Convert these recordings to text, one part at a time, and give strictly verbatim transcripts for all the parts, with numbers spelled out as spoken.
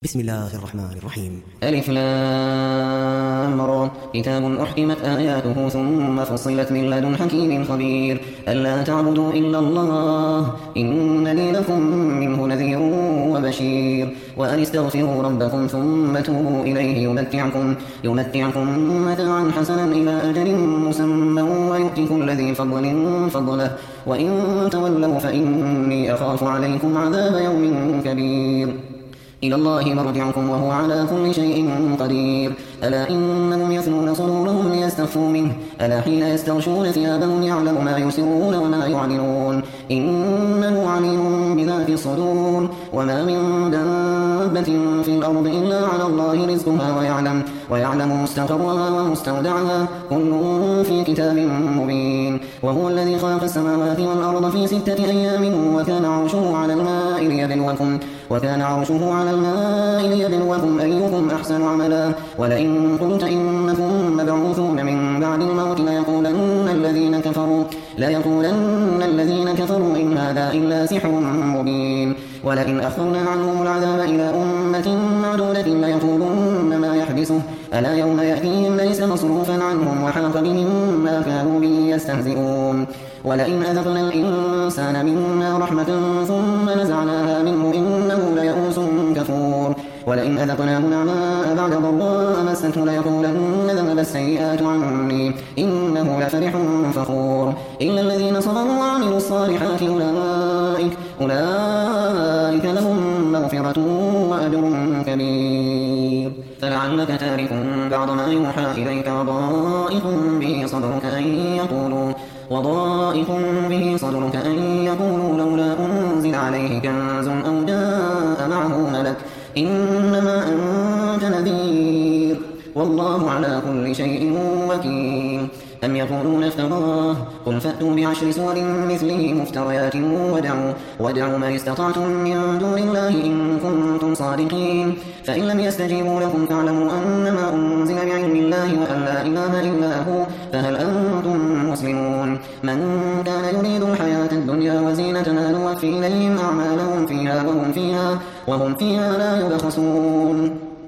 بسم الله الرحمن الرحيم. ألف لام را كتاب أحكمت آياته ثم فصلت من لدن حكيم خبير ألا تعبدوا إلا الله إنني لكم منه نذير وبشير وأن استغفروا ربكم ثم توبوا إليه يمتعكم, يمتعكم متاعا حسنا إلى أجل مسمى ويؤتي كل ذي فضل فضله وإن تولوا فإني أخاف عليكم عذاب يوم كبير إلى الله مرجعكم وهو على كل شيء قدير ألا إنهم يثنون صدورهم ليستخفوا منه ألا حين يستغشون ثيابهم يعلم ما يسرون وما يعلنون إنه عليم بذات الصدور وما من دابة في الأرض إلا على الله رزقها ويعلم, ويعلم مستقرها ومستودعها كل في كتاب مبين وهو الذي خلق السماوات والأرض في ستة أيام وكان عرشه على الماء ليبلوكم وكان عرشه على الماء ليبلوكم أيكم أحسن عملا ولئن قلت إنكم مبعوثون من بعد الموت ليقولن الذين كفروا ليقولن الذين كفروا إن هذا إلا سحر مبين ولئن أخرنا عنهم العذاب إلى أمة معدودة ليقولن ما يحدثه ألا يوم يأتيهم ليس مصروفا عنهم وحاق بهم ما كانوا به يستهزئون ولئن أذقنا الإنسان منا رحمة ثم نزعناها منه إنه ليئوس كفور ولئن أذقناه نعماء بعد ضراء مسته ليقولن ذهب السيئات عني إنه لفرح فخور إلا الذين صبروا وعملوا الصالحات أولئك, أولئك لهم مغفرة وأجر كبير فلعلك تارك بعض ما يوحى إليك وضائق به صدرك أن يقولوا وضائق به صدرك أن يقولوا لولا أنزل عليه كنز أو جاء معه ملك إنما أنت نذير والله على كل شيء وكيل أم يقولون افتراه قل فأتوا بعشر سور مثله مفتريات ودعوا, ودعوا ما استطعتم من دون الله إن كنتم صادقين فإن لم يستجيبوا لكم فاعلموا أنما أنزل بعلم الله وأن لا إله إلا هو فهل أنتم مسلمون من كان يريد الحياة الدنيا وزينتها نوفي إليهم أعمالهم فيها وهم فيها, وهم فيها لا يبخسون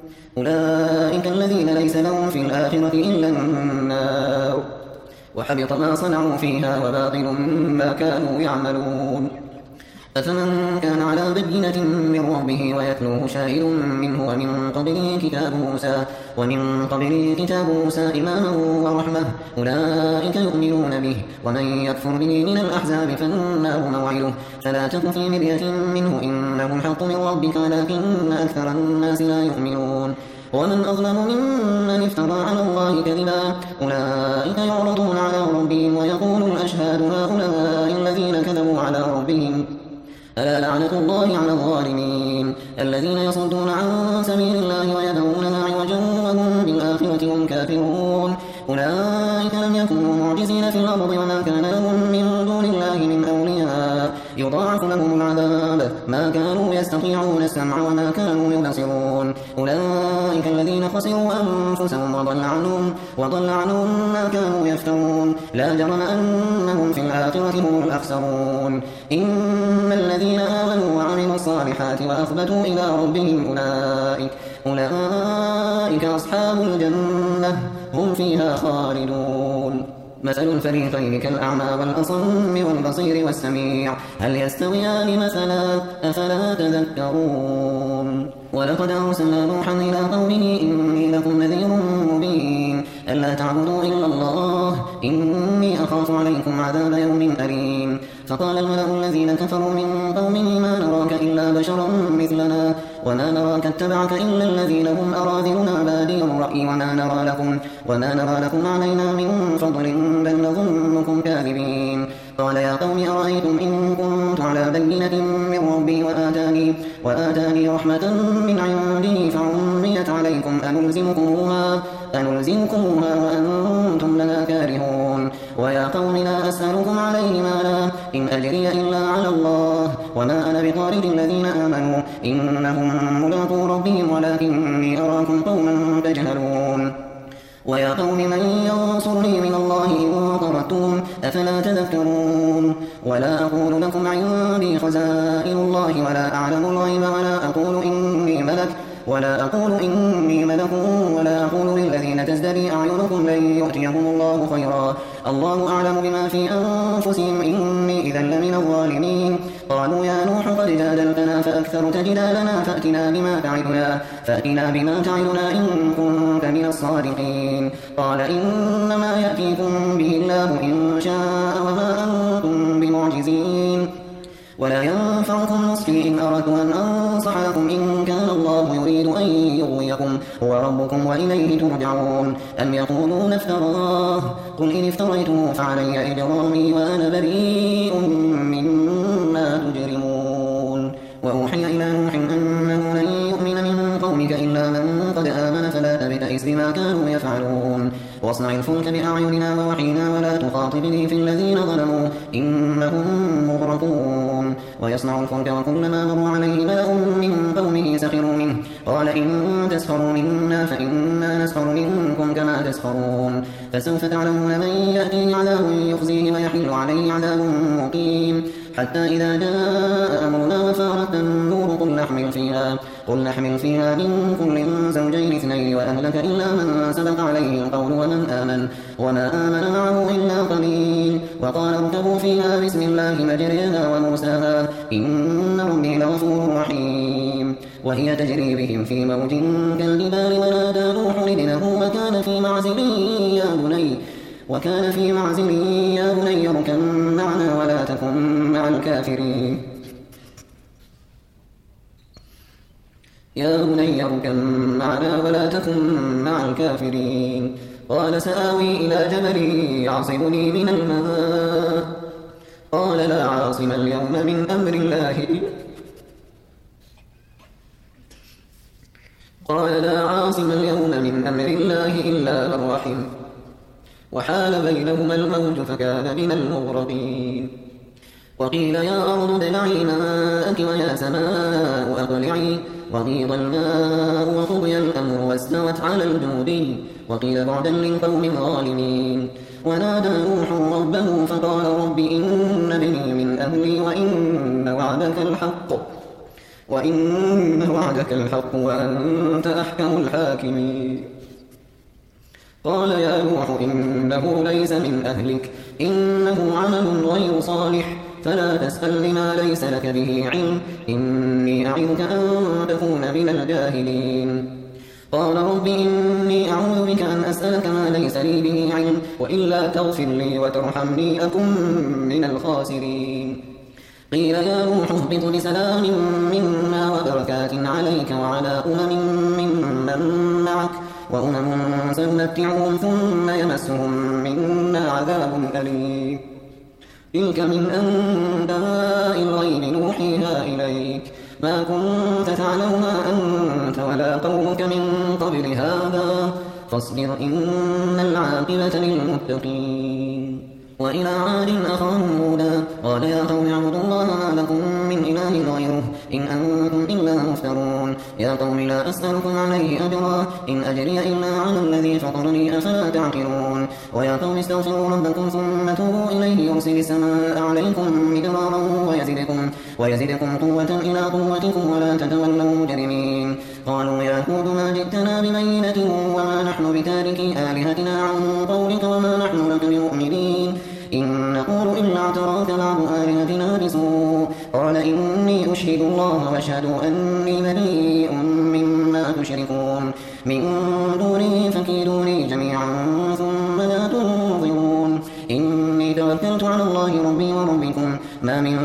أولئك الذين ليس لهم في الآخرة إلا النار وحبط ما صنعوا فيها وباطل ما كانوا يعملون أفمن كان على بينة من ربه ويتلوه شاهد منه ومن قبله كتاب موسى ومن قبله كتاب موسى إماما ورحمة أولئك يؤمنون به ومن يكفر به من الأحزاب فالنار موعده فلا تك في مرية منه إنه الحق من ربك ولكن أكثر الناس لا يؤمنون ومن أظلم ممن افترى على الله كذبا أولئك يعرضون على ربهم ويقول الأشهاد هؤلاء الذين كذبوا على ربهم ألا لعنة الله على الظالمين الذين يصدون عن سبيل الله ويبغونها عوجا وهم بالآخرة هم كافرون أولئك لم يكونوا معجزين في الأرض وما كان لهم من دون الله من أولياء يضاعف لهم العذاب ما كانوا يستطيعون السمع وما كانوا يبصرون أولئك الذين خسروا أنفسهم وضل عنهم, وضل عنهم ما كانوا يفترون لا جرم أنهم في الآخرة هم الأخسرون إن الذين آمنوا وعملوا الصالحات وأخبتوا إلى ربهم أولئك, أولئك أصحاب الجنة هم فيها خالدون مثل الفريقين كالأعمى والأصم والبصير والسميع هل يستويان مثلا أفلا تذكرون ولقد أرسلنا نوحا إلى قومه إني لكم نذير مبين ألا تعبدوا إلا الله إني أخاف عليكم عذاب يوم أليم فقال الملأ الذين كفروا من قومه ما نراك إلا بشرا مثلنا وما نراك اتبعك إلا الذين هم أراذلنا بادي الرأي وما نرى لكم, وما نرى لكم علينا من فضل بل نظنكم كاذبين قال يا قوم أرأيتم إن كنت على بينة من ربي وآتاني, وآتاني رحمة من عنده فعميت عليكم أنلزمكموها, أنلزمكموها وأنتم لها كارهون ويا قوم لا أسألكم عليه مالا إن أجري إلا على الله وما أنا بطارد الذين آمنوا إنهم ملاقو ربهم ولكني أراكم قوما تجهلون ويا قوم من ينصرني من الله إن طردتم أفلا تذكرون ولا أقول لكم عندي خزائن الله ولا أعلم الغيب ولا أقول إني ملك ولا أقول إني ملك ولا أقول للذين تزدري أعينكم لن يؤتيهم الله خيرا الله أعلم بما في أنفسهم إني إذا لمن الظالمين قالوا يا نوح قد جادلتنا فأكثرت جدالنا فأتنا بما تعدنا فأتنا بما تعدنا إن كنت من الصادقين قال إنما يأتيكم به الله إن شاء وما أنتم بمعجزين ولا ينفعكم نصحي إن أردت أن أنصح لكم إن كان الله يريد أن يغويكم هو ربكم وإليه ترجعون أم يقولون افتراه قل إن افتريته فعلي إجرامي وأنا بريء مما تجرمون وأوحي إلى نوح أنه لن يؤمن من قومك إلا من قد آمن فلا تبتئس بما كانوا يفعلون واصنع الفلك بأعيننا ووحينا ولا تخاطبني في الذين ظلموا إنهم مغرقون ويصنع الفلك وكلما مر عليه ملأ من قومه سخروا منه قال إن تسخروا منا فإنا نسخر منكم كما تسخرون فسوف تعلمون من يأتيه عذاب يخزيه ويحل عليه عذاب مقيم حتى إذا جاء أمرنا وفارت النور قل نحمل فيها قل نحمل فيها من كل زوجين اثنين وأهلك إلا من سبق عليه القول ومن آمن وما آمن معه إلا قليل وقال اركبوا فيها بسم الله مجريها ومرساها إن ربي لغفور رحيم وهي تجري بهم في موج كالجبال ونادى نوح ابنه وكان في معزل يا بني وكان في معزل يا بني اركب معنا ولا تكن مع الكافرين يا بني اركب معنا ولا تكن مع الكافرين قال سآوي إلى جبل يعصمني من الماء قال لا عاصم اليوم من أمر الله قال لا عاصم اليوم من أمر الله إلا من رحم وحال بينهما الموج فكان من المغرقين وقيل يا أرض ابلعي ماءك ويا سماء أقلعي وغيض الماء وقضي الأمر واستوت على الجودي وقيل بعدا للقوم الظالمين ونادى نوح ربه فقال رب إن ابني من أهلي وإن وعدك الحق وإن وعدك الحق وأنت أحكم الحاكمين قال يا نوح إنه ليس من أهلك إنه عمل غير صالح فلا تسأل لما ليس لك به علم إني أعظك أن تكون من الجاهلين قال رب إني أعوذ بك أن أسألك ما ليس لي به علم وإلا تغفر لي وترحمني أكن من الخاسرين قيل يا نوح اهبط بسلام منا وبركات عليك وعلى أمم ممن معك وأمم سنمتعهم ثم يمسهم منا عذاب أليم تلك من أنباء الغيب نوحيها إليك ما كنت تعلمها أنت ولا قومك من قبل هذا فاصبر إن العاقبة للمتقين وإلى عاد أخاهم هودا قال يا قوم اعبدوا الله ما لكم من إله غيره إن أنتم إلا مفترون يا قوم لا أسألكم عليه أجرا إن أجري إلا على الذي فطرني أفلا تعقلون ويا قوم استغفروا ربكم ثم توبوا إليه يرسل السماء عليكم مدرارا ويزدكم, ويزدكم قوة إلى قوتكم ولا تتولوا مجرمين قالوا يا هود ما جئتنا ببينة وما نحن بتاركي آلهتنا عن قولك وما نحن لك بمؤمنين إن نقول إلا اعتراك بعض آلهتنا بسوء قال إني أشهد الله واشهدوا أني بريء مما تشركون من دونه فكيدوني جميعا ثم لا تنظرون إني توكلت على الله ربي وربكم ما من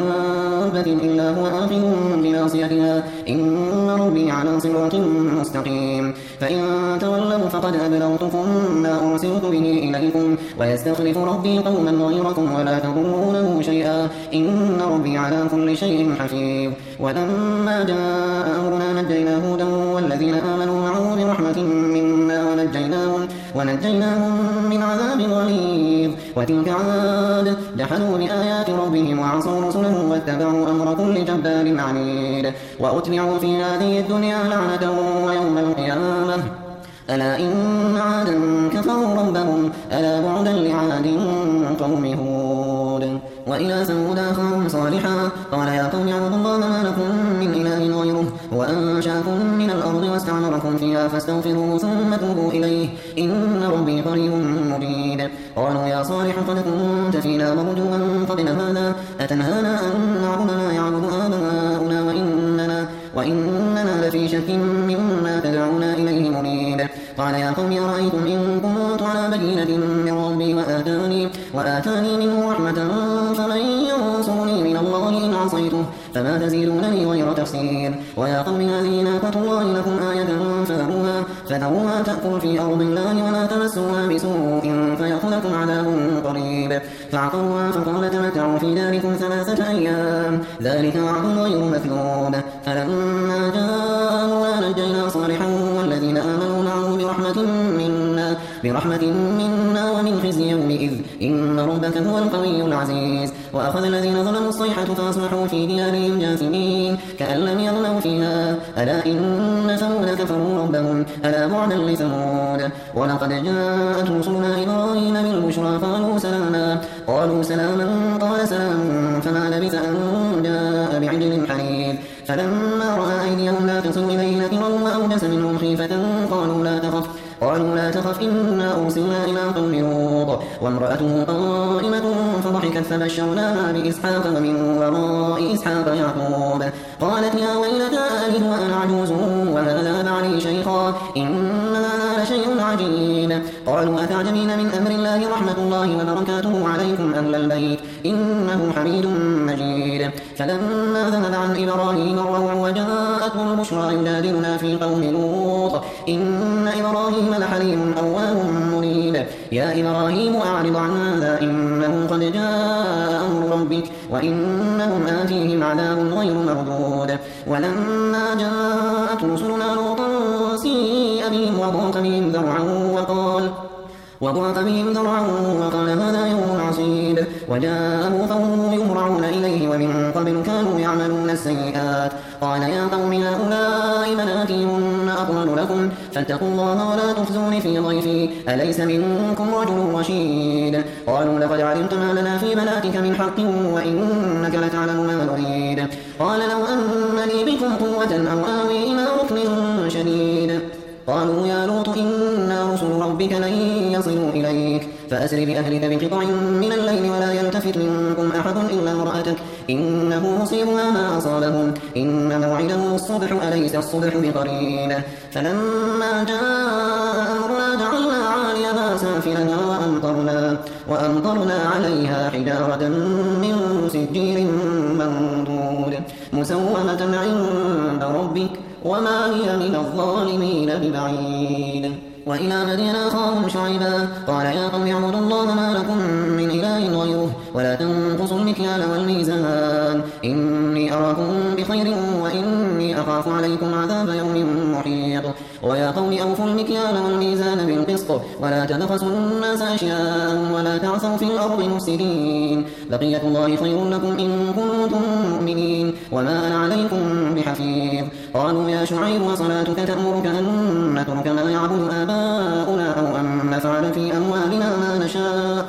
دابة إلا هو آخذ بناصيتها إن ربي على صراط مستقيم فإن تولوا فقد أبلغتكم ما أرسلت به إليكم ويستخلف ربي قوما غيركم ولا تضرونه شيئا إن ربي على كل شيء حفيظ ولما جاء أمرنا نجينا هودا والذين آمنوا معه برحمة منا ونجيناهم, ونجيناهم من عذاب غليظ وتلك عاد جحدوا بآيات ربهم وعصوا رسله واتبعوا أمر كل جبار عنيد وأتبعوا في هذه الدنيا لعنة ويوم القيامة ألا إن عادا كفروا ربهم ألا بعدا لعاد قوم هود وإلى ثمود أخاهم صالحا قال يا قوم اعبدوا الله ما لكم من إله غيره وأن أنشأكم من الأرض واستعمركم فيها فاستغفروه ثم توبوا إليه إن ربي قريب مجيب. قالوا يا صالح قد كنت فينا مرجوا قبل هذا أتنهانا أن نعبد ما يعبد آباؤنا وإننا, وإننا لفي شك مما تدعونا إليه مريب. قال يا قوم أرأيتم إن كنت على بينة من ربي وآتاني, وآتاني منه رحمة فمن ينصرني من الله إن عصيته فما تزيدونني غير تفسير. ويا قوم هذه ناقة الله لكم آية فذروها, فذروها تأكل في أرض الله ولا تمسوها بسوء فيأخذكم عذاب قريب. فعقروها فقال تمتعوا في داركم ثلاثة أيام ذلك وعد غير مكذوب. فلما جاء أمرنا نجينا صالحا والذين آمنوا معه برحمة منا, برحمة منا ومن خزي يومئذ إن ربك هو القوي العزيز. وأخذ الذين ظلموا الصيحة فأصبحوا في ديارهم جاثمين كأن لم يغنوا فيها ألا إن ثمود كفروا ربهم ألا بعدا لثمود. ولقد جاءت رسلنا إبراهيم بالبشرى قالوا سلاما قالوا سلاما قال سلام فما لبث أن جاء بعجل حنيذ. فلما رأى أيديهم لا تصل إليه نكرهم وأوجس منهم خيفة قالوا لا تخف قالوا لا تخف إنا أرسلنا إلى قوم لوط وامرأته قائمة فضحكت فبشرناها بإسحاق ومن وراء إسحاق يعقوب. قالت يا ويلتى ألد وأنا عجوز وهذا بعلي شيخا إن هذا لشيء عجيب. قالوا أتعجبين من أمر الله رحمة الله وبركاته عليكم أهل البيت إنه حميد مجيد. فلما ذهب عن إبراهيم الروع وجاءته البشرى يجادلنا في قوم لوط إن إبراهيم لحليم أواه منيب. يا إبراهيم أعرض عن هذا إنه قد جاء أمر ربك وإنهم آتيهم عذاب غير مردود. ولما جاءت رسلنا لوطا سيء بهم وضاق بهم ذرعا وقال وضاق بهم ذرعا وقال هذا يوم عصيب. وجاءه قومه يهرعون إليه ومن قبل كانوا يعملون السيئات. قال يا قوم هؤلاء بناتي هن أطهر لكم فاتقوا الله ولا تخزون في ضيفي أليس منكم رجل رشيد. قالوا لقد علمت ما لنا في بناتك من حق وإنك لتعلم ما نريد. قال لو أن لي بكم قوة أو آوي إلى ركن شديد. قالوا يا لوط إنا رسل ربك لن يصلوا إليك فأسر بأهلك بقطع من الليل ولا يلتفت منكم أحد إلا امرأتك إنه مصيبها ما أصابهم إن موعدهم الصبح أليس الصبح بقريب. فلما جاء أمرنا جعلنا عاليها سافلها وأمطرنا, وأمطرنا عليها حجارة من سجيل منضود مسومة عند ربك وما هي من الظالمين ببعيد. وإلى مدين أخاهم شعيبا قال يا قوم اعبدوا الله ما لكم من إله غيره ولا تنقصوا المكيال والميزان إني أراكم بخير وإني أخاف عليكم عذاب يوم محيط. ويا قوم أوفوا المكيال والميزان بالقسط ولا تبخسوا الناس أشياءهم ولا تعثوا في الأرض مفسدين بقية الله خير لكم إن كنتم مؤمنين وما أنا عليكم بحفيظ. قالوا يا شعيب وصلاتك تأمرك أن نترك ما يعبد آباؤنا أو أن نفعل في أموالنا ما نشاء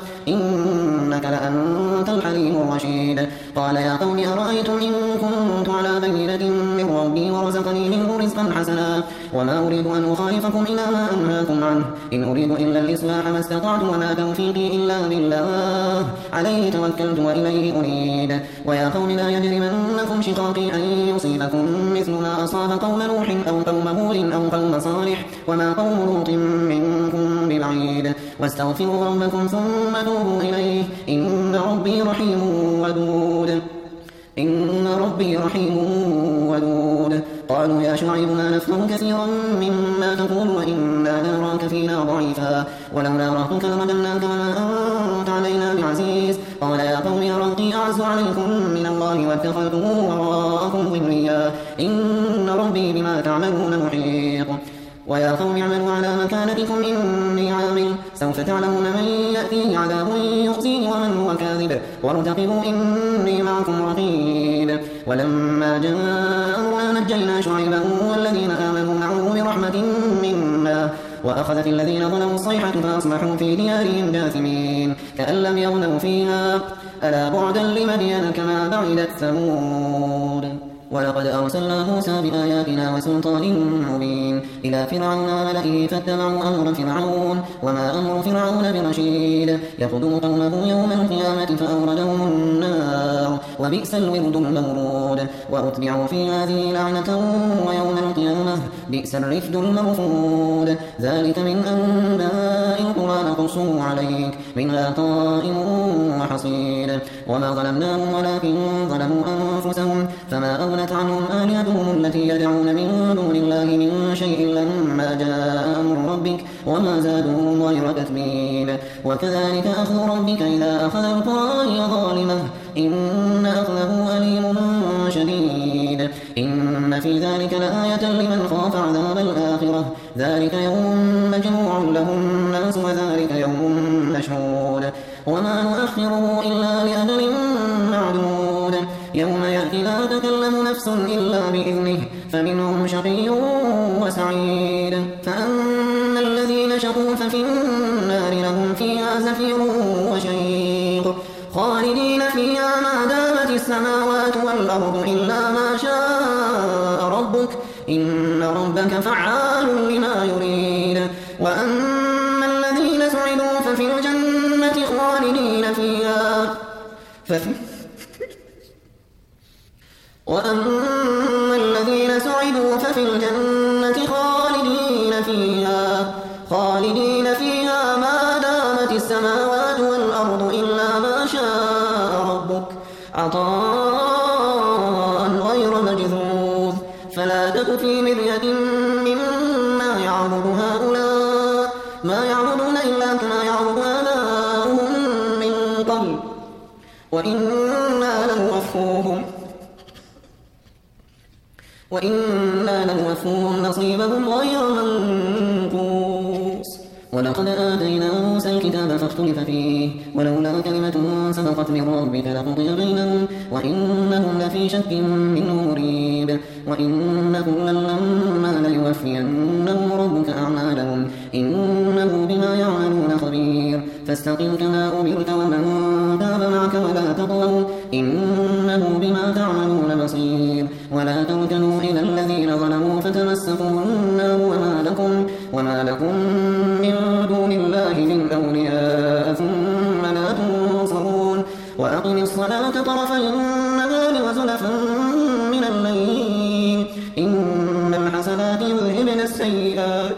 إنك لأنت الحليم الرشيد. قال يا قوم أرأيتم إن كنت على بينة من ربي ورزقني منه رزقا حسنا وما أريد أن أخالفكم إلى ما أنهاكم عنه إن أريد إلا الإصلاح ما استطعت وما توفيقي إلا بالله عليه توكلت وإليه أنيب. ويا قوم لا يجرمنكم شقاقي أن يصيبكم مثل ما أصاب قوم نوح أو قوم هود أو قوم صالح وما قوم لوط منكم ببعيد. واستغفروا ربكم ثم توبوا إليه إن ربي رحيم ودود إن ربي رحيم ودود. قالوا يا شعيب ما نفهم كثيرا مما تقول وإنا نراك فينا ضعيفا ولولا رهطك لرجمناك وما أنت علينا بعزيز. قال يا قوم رهطي أعز عليكم من الله واتخذتموه وراءكم ظهريا إن ربي بما تعملون محيط. ويا قوم اعملوا على مكانتكم إني عامل سوف تعلمون من يأتيه عذاب يخزيه ومن هو كاذب وارتقبوا إني معكم رقيب. ولما جاء أمرنا نجينا شعيبا والذين آمنوا معه برحمة منا وأخذت الذين ظلموا الصيحة فأصبحوا في ديارهم جاثمين كأن لم يغنوا فيها ألا بعدا لمدين كما بعدت ثمود. ولقد أرسلنا موسى بآياتنا وسلطان مبين إلى فرعون وملئه فاتبعوا أمر فرعون وما أمر فرعون برشيد يقدم قومه يوم القيامة فأوردهم النار وبئس الورد المورود وأتبعوا في هذه لعنة ويوم القيامة بئس الرفد المرفود ذلك من أنباء القرى نقصه عليك منها قائم وحصيد وما ظلمناهم ولكن ظلموا أنفسهم فما أغنت عنهم آلهتهم التي يدعون من دون الله من شيء لما جاء أمر ربك وما زادوهم غير تتبيب وكذلك أخذ ربك إذا أخذ القرى وهي ظالمة إن أخذه أليم شديد إن في ذلك لآية لمن خاف عذاب الآخرة ذلك يوم مجموع له الناس وذلك يوم مشهود وما نؤخره إلا لأجل معدود يوم يأتي لا تكلم نفس إلا بإذنه فمنهم شقي وسعيد فأما الذين شقوا ففي النار لهم فيها زفير وشيق خالدين فيها ما دامت السماوات والأرض إلا ما شاء ربك إن ربك فعال لما يريد وأما الذين سعدوا ففي الجنة خالدين فيها ففي وأما الذين سعدوا ففي الجنة خالدين فيها خالدين فيها ما دامت السماوات والأرض إلا ما شاء ربك عطاء غير مجذوذ فلا تك في مرية مما يعبد هؤلاء ما يعبدون إلا كما يعبد آباؤهم من قبل وإنا لنوفوهم وإنا لنوفوهم نصيبهم غير منقوص ولقد آتينا موسى الكتاب فاختلف فيه ولولا كلمة سبقت من ربك لقضي بينهم وإنهم لفي شك منه مريب وإن كلا لما ليوفينهم ربك أعمالهم إنه بما يعملون خبير فاستقم كما أمرت ومن تاب معك ولا تطغوا إنه بما تعملون بصير ولا تركنوا إلى الذين ظلموا فتمسكوا النار وما لكم وما لكم من دون الله من أولياء ثم لا تنصرون وأقم الصلاة طرفي النهار وزلفا من الليل إن الحسنات يذهبن السيئات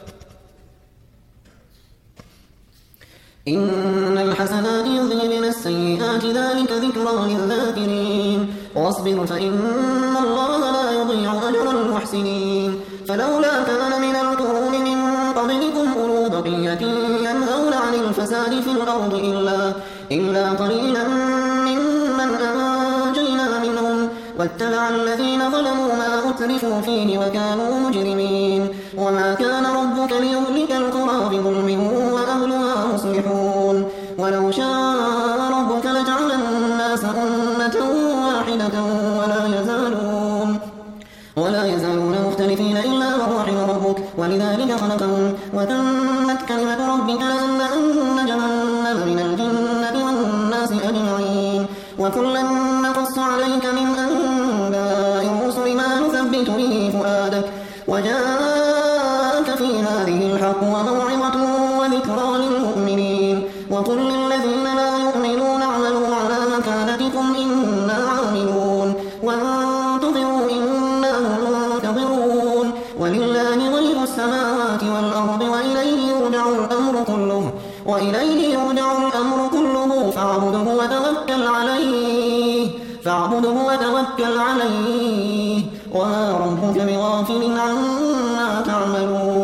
إن الحسنات يذهبن السيئات ذلك ذكرى للذاكرين واصبر فإن الله لا يضيع أجر المحسنين فلولا كان من القرون من قبلكم أولو بقية ينهون عن الفساد في الأرض إلا, إلا قليلا ممن أنجينا منهم واتبع الذين ظلموا ما أترفوا فيه وكانوا مجرمين وما كان ربك ليهلك القرى بظلم وأهلها مصلحون ولو شاء ربك لجعل الناس أمة واحدة ولا يزالون ولا يزالون مختلفين إلا من رحم ربك ولذلك خلقهم وتمت كلمة ربك لأملأن جهنم من الجنة والناس أجمعين وكلا نقص عليك من أنباء الرسل ما نثبت به فؤادك وجاءك في هذه الحق وموعظة وذكرى للمؤمنين وقل للذين لا يؤمنون اعملوا على مكانتكم إنا عاملون وانتظروا إنا منتظرون ولله غيب السماوات والأرض وإليه يرجع الأمر كله وإليه يرجع الأمر كله فاعبده وتوكل عليه فاعبده وتوكل عليه وما ربك بغافل عما تعملون